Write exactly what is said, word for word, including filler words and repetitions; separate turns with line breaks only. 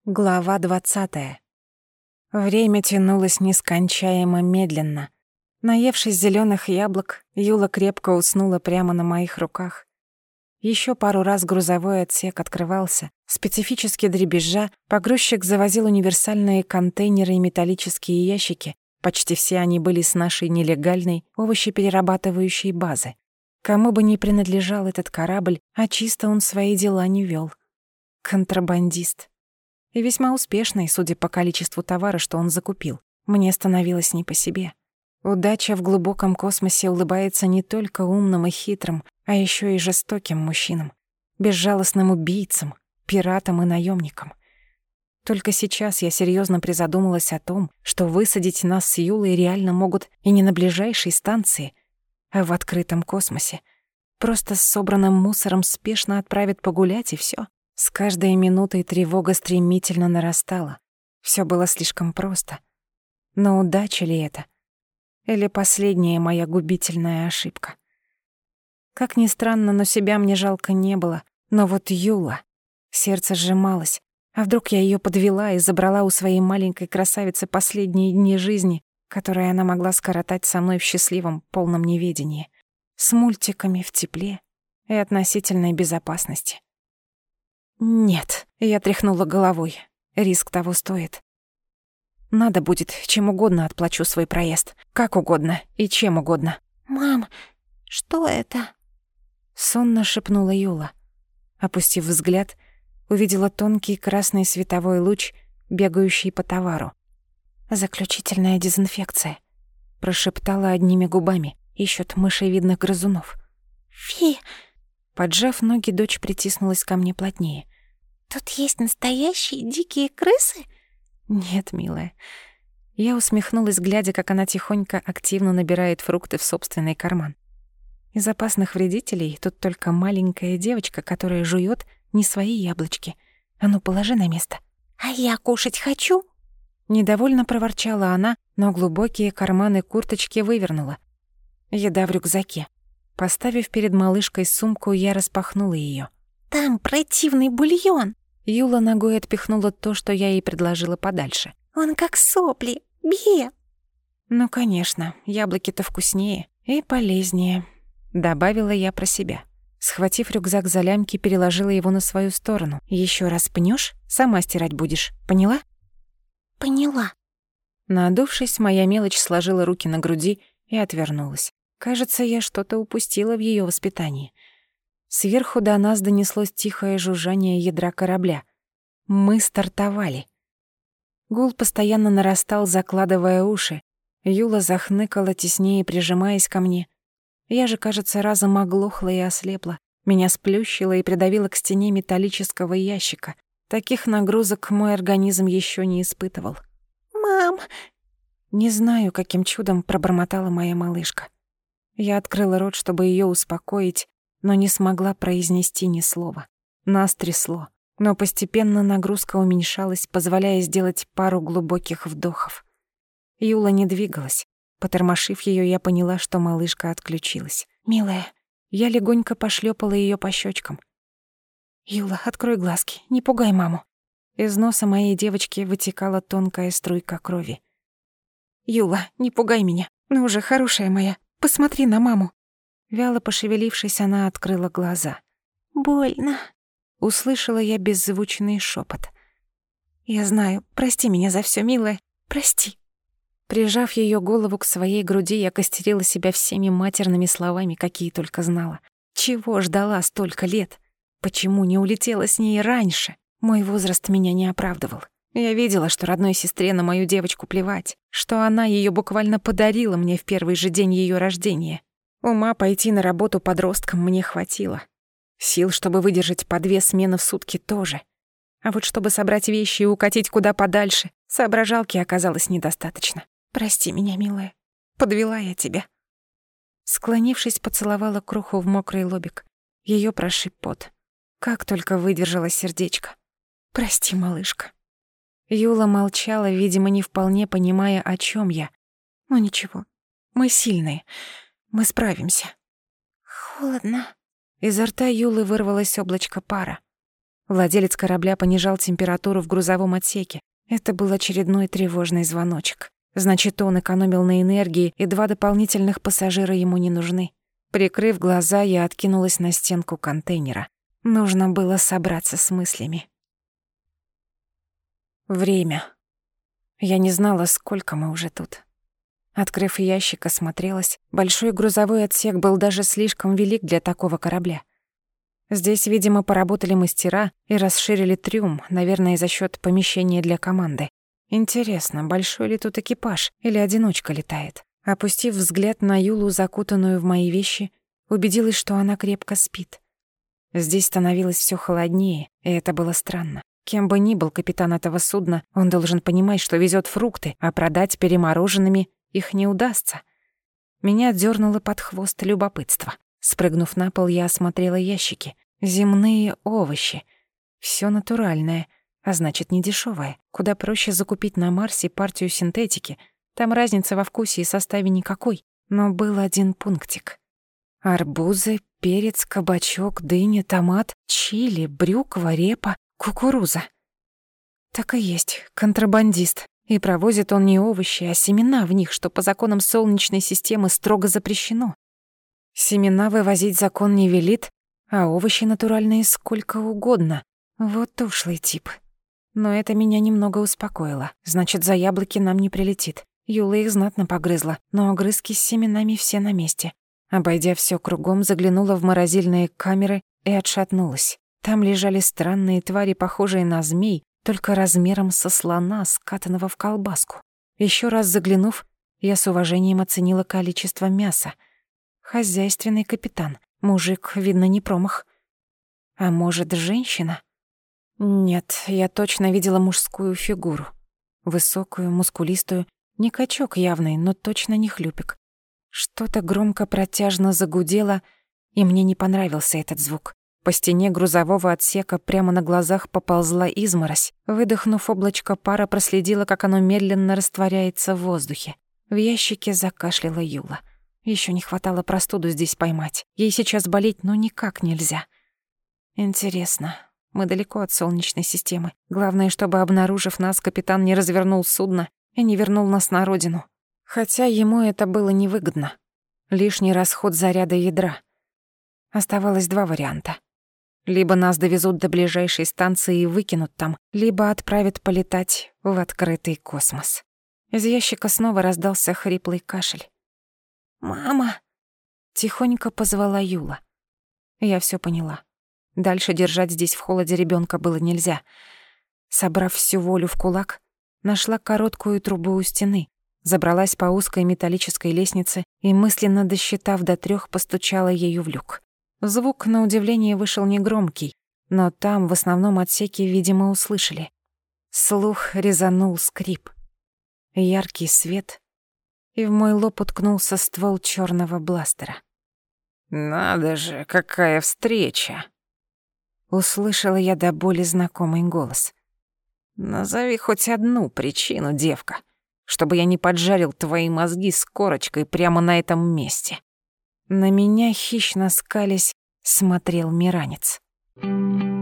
Глава двадцатая. Время тянулось нескончаемо медленно. Наевшись зелёных яблок, Юла крепко уснула прямо на моих руках. Ещё пару раз грузовой отсек открывался. Специфически дребезжа, погрузчик завозил универсальные контейнеры и металлические ящики. Почти все они были с нашей нелегальной овощеперерабатывающей базы. Кому бы ни принадлежал этот корабль, а чисто он свои дела не вёл. Контрабандист. И весьма успешный, судя по количеству товара, что он закупил. Мне становилось не по себе. Удача в глубоком космосе улыбается не только умным и хитрым, а ещё и жестоким мужчинам, безжалостным убийцам, пиратам и наёмникам. Только сейчас я серьёзно призадумалась о том, что высадить нас с Юлой реально могут и не на ближайшей станции, а в открытом космосе. Просто с собранным мусором спешно отправят погулять, и всё. С каждой минутой тревога стремительно нарастала. Всё было слишком просто. Но удача ли это? Или последняя моя губительная ошибка? Как ни странно, но себя мне жалко не было. Но вот Юла... Сердце сжималось. А вдруг я её подвела и забрала у своей маленькой красавицы последние дни жизни, которые она могла скоротать со мной в счастливом, полном неведении. С мультиками в тепле и относительной безопасности. Нет, я тряхнула головой. Риск того стоит. Надо будет, чем угодно отплачу свой проезд. Как угодно и чем угодно.
«Мам, что это?»
Сонно шепнула Юла. Опустив взгляд, увидела тонкий красный световой луч, бегающий по товару. «Заключительная дезинфекция», — прошептала одними губами. «Ищут мышевидных грызунов».
«Фи!»
Поджав ноги, дочь притиснулась ко мне плотнее.
«Тут есть настоящие дикие крысы?»
«Нет, милая». Я усмехнулась, глядя, как она тихонько активно набирает фрукты в собственный карман. Из опасных вредителей тут только маленькая девочка, которая жуёт не свои яблочки. А ну, положи на место.
«А я кушать хочу?»
Недовольно проворчала она, но глубокие карманы курточки вывернула. Еда в рюкзаке. Поставив перед малышкой сумку, я распахнула её.
«Там противный бульон!»
Юла ногой отпихнула то, что я ей предложила подальше.
«Он как сопли! Бе!»
«Ну, конечно, яблоки-то вкуснее и полезнее», — добавила я про себя. Схватив рюкзак за лямки, переложила его на свою сторону. «Ещё раз пнёшь, сама стирать будешь, поняла?»
«Поняла».
Надувшись, моя мелочь сложила руки на груди и отвернулась. Кажется, я что-то упустила в её воспитании. Сверху до нас донеслось тихое жужжание ядра корабля. Мы стартовали. Гул постоянно нарастал, закладывая уши. Юла захныкала, теснее прижимаясь ко мне. Я же, кажется, разом оглохла и ослепла. Меня сплющило и придавило к стене металлического ящика. Таких нагрузок мой организм ещё не испытывал.
«Мам!»
Не знаю, каким чудом пробормотала моя малышка. Я открыла рот, чтобы её успокоить, но не смогла произнести ни слова. Нас трясло, но постепенно нагрузка уменьшалась, позволяя сделать пару глубоких вдохов. Юла не двигалась. Потормошив её, я поняла, что малышка отключилась. «Милая». Я легонько пошлёпала её по щёчкам. «Юла, открой глазки, не пугай маму». Из носа моей девочки вытекала тонкая струйка крови. «Юла, не пугай меня. Ну уже, хорошая моя, посмотри на маму». Вяло пошевелившись, она открыла глаза.
«Больно»,
— услышала я беззвучный шёпот. «Я знаю, прости меня за всё, милая, прости». Прижав её голову к своей груди, я костерила себя всеми матерными словами, какие только знала. Чего ждала столько лет? Почему не улетела с ней раньше? Мой возраст меня не оправдывал. Я видела, что родной сестре на мою девочку плевать, что она её буквально подарила мне в первый же день её рождения. Ума пойти на работу подростком мне хватило. Сил, чтобы выдержать по две смены в сутки, тоже. А вот чтобы собрать вещи и укатить куда подальше, соображалки оказалось недостаточно. «Прости меня, милая. Подвела я тебя». Склонившись, поцеловала кроху в мокрый лобик. Её прошиб пот. Как только выдержала сердечко. «Прости, малышка». Юла молчала, видимо, не вполне понимая, о чём я. «Ну ничего, мы сильные, мы справимся».
«Холодно».
Изо рта Юлы вырвалось облачко пара. Владелец корабля понижал температуру в грузовом отсеке. Это был очередной тревожный звоночек. Значит, он экономил на энергии, и два дополнительных пассажира ему не нужны. Прикрыв глаза, я откинулась на стенку контейнера. Нужно было собраться с мыслями. Время. Я не знала, сколько мы уже тут. Открыв ящик, осмотрелась. Большой грузовой отсек был даже слишком велик для такого корабля. Здесь, видимо, поработали мастера и расширили трюм, наверное, за счет помещения для команды. Интересно, большой ли тут экипаж или одиночка летает? Опустив взгляд на Юлу, закутанную в мои вещи, убедилась, что она крепко спит. Здесь становилось всё холоднее, и это было странно. Кем бы ни был капитан этого судна, он должен понимать, что везёт фрукты, а продать перемороженными их не удастся. Меня дёрнуло под хвост любопытство. Спрыгнув на пол, я осмотрела ящики. Земные овощи. Всё натуральное, а значит, не дешёвое. Куда проще закупить на Марсе партию синтетики. Там разницы во вкусе и составе никакой. Но был один пунктик. Арбузы, перец, кабачок, дыня, томат, чили, брюква, репа, кукуруза. Так и есть, контрабандист. И провозит он не овощи, а семена в них, что по законам Солнечной системы строго запрещено. Семена вывозить закон не велит, а овощи натуральные сколько угодно. Вот ушлый тип. Но это меня немного успокоило. Значит, за яблоки нам не прилетит. Юла их знатно погрызла, но огрызки с семенами все на месте. Обойдя всё кругом, заглянула в морозильные камеры и отшатнулась. Там лежали странные твари, похожие на змей, только размером со слона, скатанного в колбаску. Ещё раз заглянув, я с уважением оценила количество мяса. Хозяйственный капитан. Мужик, видно, не промах. А может, женщина? Нет, я точно видела мужскую фигуру. Высокую, мускулистую. Не качок явный, но точно не хлюпик. Что-то громко протяжно загудело, и мне не понравился этот звук. По стене грузового отсека прямо на глазах поползла изморозь. Выдохнув облачко пара, проследила, как оно медленно растворяется в воздухе. В ящике закашляла Юла. Ещё не хватало простуду здесь поймать. Ей сейчас болеть, но никак нельзя. Интересно, мы далеко от Солнечной системы. Главное, чтобы, обнаружив нас, капитан не развернул судно и не вернул нас на родину. Хотя ему это было невыгодно. Лишний расход заряда ядра. Оставалось два варианта. Либо нас довезут до ближайшей станции и выкинут там, либо отправят полетать в открытый космос. Из ящика снова раздался хриплый кашель. «Мама!» — тихонько позвала Юла. Я всё поняла. Дальше держать здесь в холоде ребёнка было нельзя. Собрав всю волю в кулак, нашла короткую трубу у стены, забралась по узкой металлической лестнице и, мысленно досчитав до трёх, постучала ею в люк. Звук, на удивление, вышел негромкий, но там, в основном отсеке, видимо, услышали. Слух резанул скрип. Яркий свет, и в мой лоб уткнулся ствол чёрного бластера. «Надо же, какая встреча!» Услышала я до боли знакомый голос. «Назови хоть одну причину, девка, чтобы я не поджарил твои мозги с корочкой прямо на этом месте». На меня, хищно скалясь, смотрел Миранец.